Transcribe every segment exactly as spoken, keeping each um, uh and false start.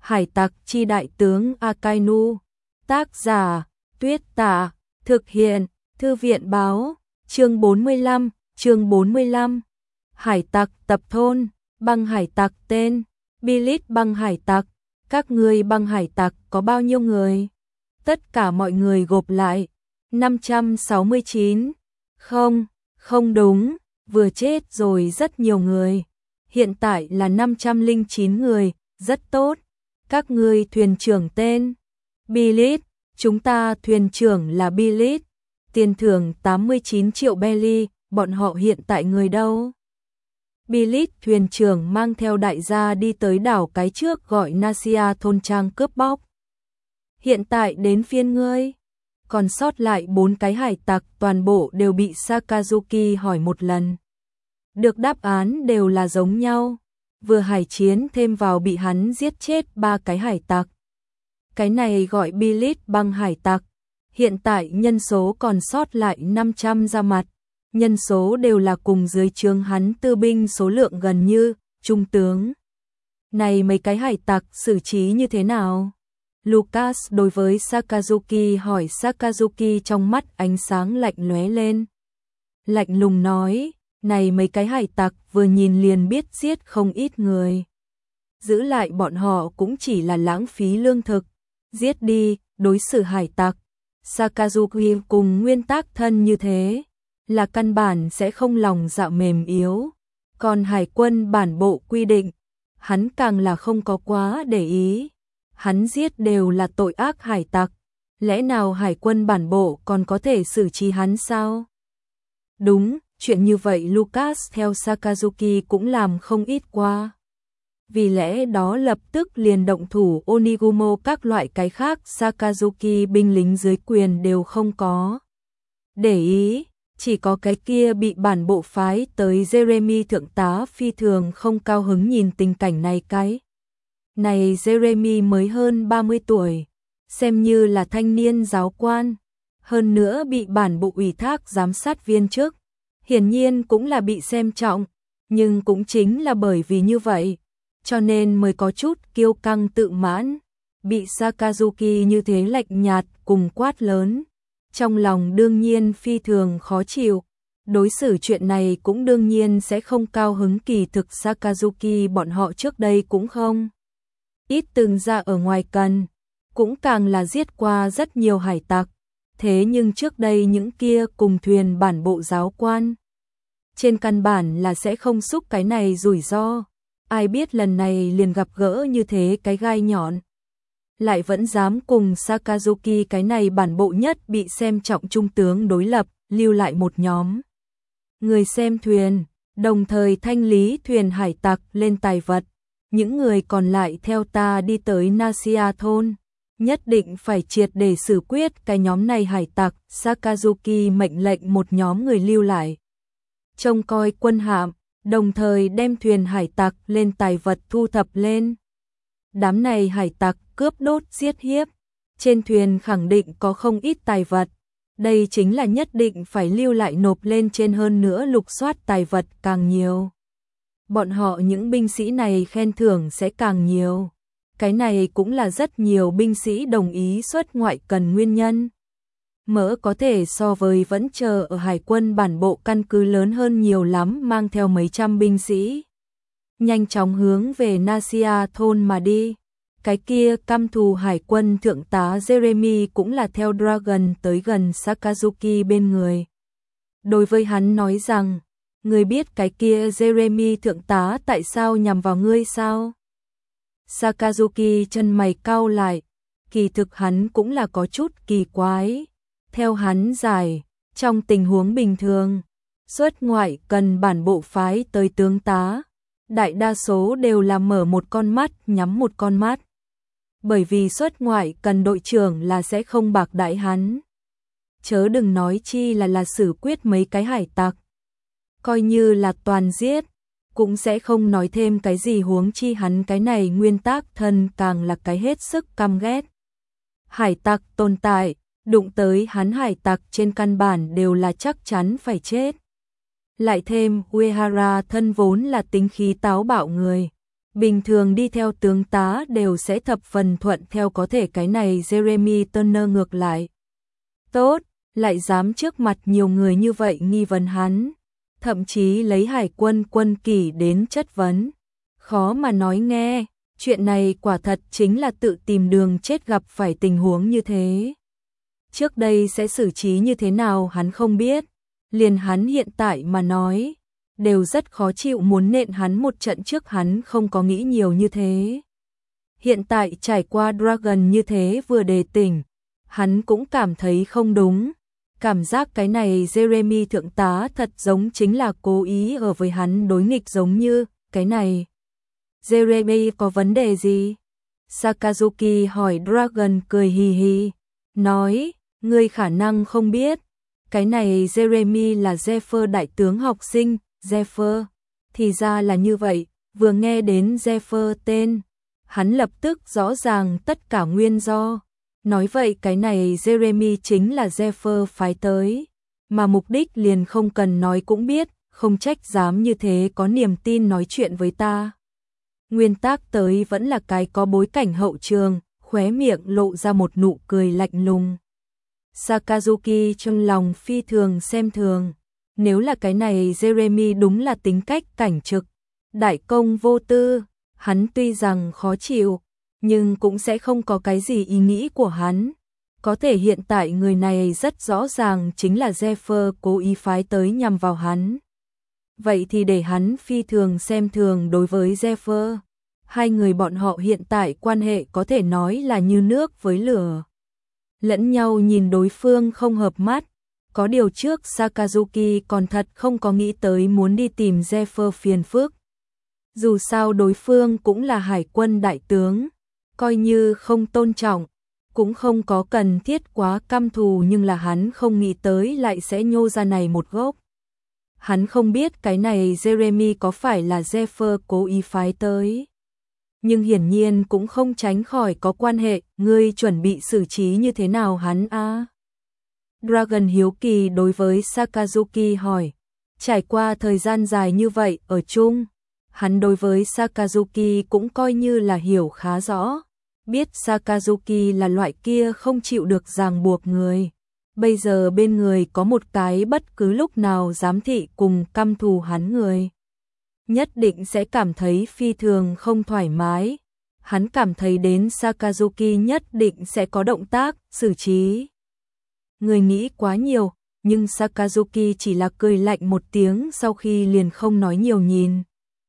Hải tặc chi đại tướng Akainu. Tác giả, Tuyết Tả. Thực hiện, Thư viện báo. Chương bốn mươi lăm, chương bốn mươi lăm. Hải tặc tập thôn. Băng hải tặc tên. Billit băng hải tặc. Các ngươi băng hải tặc có bao nhiêu người? Tất cả mọi người gộp lại. năm trăm sáu mươi chín. Không, không đúng, vừa chết rồi rất nhiều người. Hiện tại là năm trăm lẻ chín người, rất tốt. Các ngươi thuyền trưởng tên? Billit, chúng ta thuyền trưởng là Billit. Tiền thưởng tám mươi chín triệu belly, bọn họ hiện tại người đâu? Billit thuyền trưởng mang theo đại gia đi tới đảo cái trước gọi Nasia thôn trang cướp bóc. Hiện tại đến phiên ngươi. Còn sót lại bốn cái hải tặc toàn bộ đều bị Sakazuki hỏi một lần. Được đáp án đều là giống nhau. Vừa hải chiến thêm vào bị hắn giết chết ba cái hải tặc. Cái này gọi Billit băng hải tặc. Hiện tại nhân số còn sót lại năm trăm ra mặt. Nhân số đều là cùng dưới trướng hắn tư binh số lượng gần như trung tướng. Này mấy cái hải tặc xử trí như thế nào? Lucas đối với Sakazuki hỏi. Sakazuki trong mắt ánh sáng lạnh lóe lên. Lạnh lùng nói, này mấy cái hải tặc vừa nhìn liền biết giết không ít người. Giữ lại bọn họ cũng chỉ là lãng phí lương thực. Giết đi, đối xử hải tặc. Sakazuki cùng nguyên tắc thân như thế, là căn bản sẽ không lòng dạ mềm yếu. Còn hải quân bản bộ quy định, hắn càng là không có quá để ý. Hắn giết đều là tội ác hải tặc, lẽ nào hải quân bản bộ còn có thể xử trí hắn sao? Đúng, chuyện như vậy Lucas theo Sakazuki cũng làm không ít qua. Vì lẽ đó lập tức liền động thủ Onigumo các loại cái khác Sakazuki binh lính dưới quyền đều không có. Để ý, chỉ có cái kia bị bản bộ phái tới Jeremy thượng tá phi thường không cao hứng nhìn tình cảnh này cái. Này Jeremy mới hơn ba mươi tuổi, xem như là thanh niên giáo quan, hơn nữa bị bản bộ ủy thác giám sát viên chức, hiển nhiên cũng là bị xem trọng, nhưng cũng chính là bởi vì như vậy, cho nên mới có chút kiêu căng tự mãn, bị Sakazuki như thế lạnh nhạt cùng quát lớn, trong lòng đương nhiên phi thường khó chịu. Đối xử chuyện này cũng đương nhiên sẽ không cao hứng. Kỳ thực Sakazuki bọn họ trước đây cũng không ít từng ra ở ngoài cần, cũng càng là giết qua rất nhiều hải tặc. Thế nhưng trước đây những kia cùng thuyền bản bộ giáo quan, trên căn bản là sẽ không xúc cái này rủi ro. Ai biết lần này liền gặp gỡ như thế cái gai nhọn. Lại vẫn dám cùng Sakazuki cái này bản bộ nhất bị xem trọng trung tướng đối lập, lưu lại một nhóm người xem thuyền, đồng thời thanh lý thuyền hải tặc lên tài vật. Những người còn lại theo ta đi tới Nasia thôn, nhất định phải triệt để xử quyết cái nhóm này hải tặc. Sakazuki mệnh lệnh một nhóm người lưu lại trông coi quân hạm, đồng thời đem thuyền hải tặc lên tài vật thu thập lên. Đám này hải tặc cướp đốt giết hiếp, trên thuyền khẳng định có không ít tài vật. Đây chính là nhất định phải lưu lại nộp lên trên, hơn nữa lục soát tài vật càng nhiều, bọn họ những binh sĩ này khen thưởng sẽ càng nhiều. Cái này cũng là rất nhiều binh sĩ đồng ý xuất ngoại cần nguyên nhân. Mỡ có thể so với vẫn chờ ở hải quân bản bộ căn cứ lớn hơn nhiều lắm, mang theo mấy trăm binh sĩ. Nhanh chóng hướng về Nasia thôn mà đi. Cái kia căm thù hải quân thượng tá Jeremy cũng là theo Dragon tới gần Sakazuki bên người. Đối với hắn nói rằng, ngươi biết cái kia Jeremy thượng tá tại sao nhằm vào ngươi sao? Sakazuki chân mày cau lại, kỳ thực hắn cũng là có chút kỳ quái. Theo hắn giải, trong tình huống bình thường, xuất ngoại cần bản bộ phái tới tướng tá, đại đa số đều là mở một con mắt nhắm một con mắt. Bởi vì xuất ngoại cần đội trưởng là sẽ không bạc đãi hắn. Chớ đừng nói chi là là xử quyết mấy cái hải tặc. Coi như là toàn giết, cũng sẽ không nói thêm cái gì, huống chi hắn cái này nguyên tắc thân càng là cái hết sức căm ghét. Hải tặc tồn tại, đụng tới hắn hải tặc trên căn bản đều là chắc chắn phải chết. Lại thêm Uehara thân vốn là tính khí táo bạo người, Bình thường đi theo tướng tá đều sẽ thập phần thuận theo, có thể cái này Jeremy Turner ngược lại. Tốt, lại dám trước mặt nhiều người như vậy nghi vấn hắn, thậm chí lấy hải quân quân kỷ đến chất vấn. Khó mà nói nghe, chuyện này quả thật chính là tự tìm đường chết, gặp phải tình huống như thế. Trước đây sẽ xử trí như thế nào hắn không biết, liền hắn hiện tại mà nói, đều rất khó chịu, muốn nện hắn một trận trước hắn không có nghĩ nhiều như thế. Hiện tại trải qua Dragon như thế vừa đề tỉnh, hắn cũng cảm thấy không đúng. Cảm giác cái này Jeremy thượng tá thật giống chính là cố ý ở với hắn đối nghịch, giống như cái này. Jeremy có vấn đề gì? Sakazuki hỏi. Dragon cười hì hì, nói, ngươi khả năng không biết, cái này Jeremy là Zephyr đại tướng học sinh. Zephyr, thì ra là như vậy, vừa nghe đến Zephyr tên, hắn lập tức rõ ràng tất cả nguyên do. Nói vậy cái này Jeremy chính là Zephyr phái tới, mà mục đích liền không cần nói cũng biết, không trách dám như thế có niềm tin nói chuyện với ta. Nguyên tác tới vẫn là cái có bối cảnh hậu trường, khóe miệng lộ ra một nụ cười lạnh lùng. Sakazuki trong lòng phi thường xem thường, nếu là cái này Jeremy đúng là tính cách cảnh trực, đại công vô tư, hắn tuy rằng khó chịu, nhưng cũng sẽ không có cái gì ý nghĩ của hắn. Có thể hiện tại người này rất rõ ràng chính là Zephyr cố ý phái tới nhằm vào hắn. Vậy thì để hắn phi thường xem thường đối với Zephyr. Hai người bọn họ hiện tại quan hệ có thể nói là như nước với lửa. Lẫn nhau nhìn đối phương không hợp mắt. Có điều trước Sakazuki còn thật không có nghĩ tới muốn đi tìm Zephyr phiền phức. Dù sao đối phương cũng là hải quân đại tướng, coi như không tôn trọng, cũng không có cần thiết quá căm thù, nhưng là hắn không nghĩ tới lại sẽ nhô ra này một gốc. Hắn không biết cái này Jeremy có phải là Zephyr cố ý phái tới. Nhưng hiển nhiên cũng không tránh khỏi có quan hệ, ngươi chuẩn bị xử trí như thế nào hắn a? À? Dragon hiếu kỳ đối với Sakazuki hỏi, trải qua thời gian dài như vậy ở chung, hắn đối với Sakazuki cũng coi như là hiểu khá rõ, biết Sakazuki là loại kia không chịu được ràng buộc người. Bây giờ bên người có một cái bất cứ lúc nào giám thị cùng căm thù hắn người, nhất định sẽ cảm thấy phi thường không thoải mái. Hắn cảm thấy đến Sakazuki nhất định sẽ có động tác, xử trí. Người nghĩ quá nhiều, nhưng Sakazuki chỉ là cười lạnh một tiếng, sau khi liền không nói nhiều nhìn.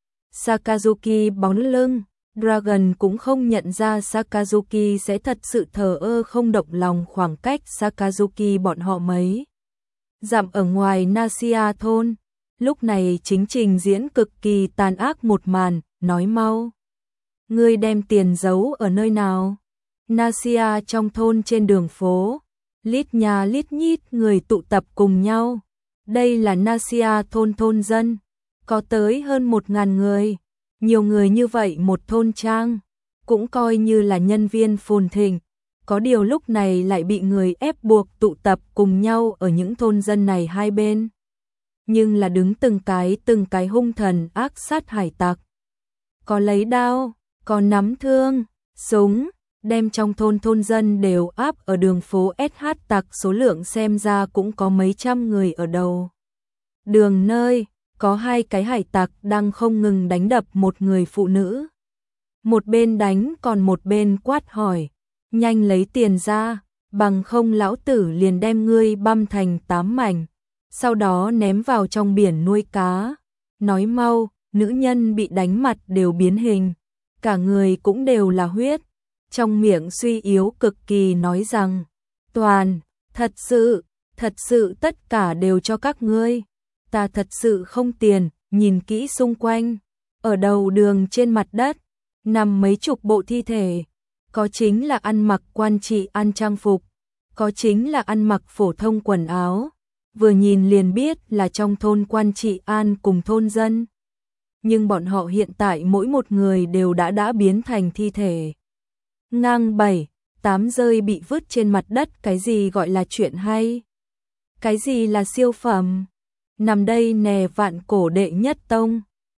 Sakazuki bóng lưng, Dragon cũng không nhận ra Sakazuki sẽ thật sự thờ ơ không động lòng. Khoảng cách Sakazuki bọn họ mấy dặm ở ngoài Nasia thôn, lúc này chính trình diễn cực kỳ tàn ác một màn, nói mau. Ngươi đem tiền giấu ở nơi nào? Nasia trong thôn trên đường phố, lít nhà lít nhít người tụ tập cùng nhau. Đây là Nasia thôn, thôn dân, có tới hơn một ngàn người. Nhiều người như vậy một thôn trang, cũng coi như là nhân viên phồn thịnh. Có điều lúc này lại bị người ép buộc tụ tập cùng nhau ở những thôn dân này hai bên. Nhưng là đứng từng cái từng cái hung thần ác sát hải tặc. Có lấy đao, có nắm thương, súng, đem trong thôn thôn dân đều áp ở đường phố ét hát tặc, số lượng xem ra cũng có mấy trăm người ở đầu đường nơi. Có hai cái hải tặc đang không ngừng đánh đập một người phụ nữ. Một bên đánh còn một bên quát hỏi, nhanh lấy tiền ra, bằng không lão tử liền đem ngươi băm thành tám mảnh, sau đó ném vào trong biển nuôi cá. Nói mau, nữ nhân bị đánh mặt đều biến hình, cả người cũng đều là huyết. Trong miệng suy yếu cực kỳ nói rằng, toàn, thật sự, thật sự tất cả đều cho các ngươi. Ta thật sự không tiền. Nhìn kỹ xung quanh, ở đầu đường trên mặt đất nằm mấy chục bộ thi thể, có chính là ăn mặc quan trị an trang phục, có chính là ăn mặc phổ thông quần áo, vừa nhìn liền biết là trong thôn quan trị an cùng thôn dân. Nhưng bọn họ hiện tại mỗi một người đều đã đã biến thành thi thể. Ngang bảy, tám rơi bị vứt trên mặt đất. Cái gì gọi là chuyện hay? Cái gì là siêu phẩm? Nằm đây nè, vạn cổ đệ nhất tông,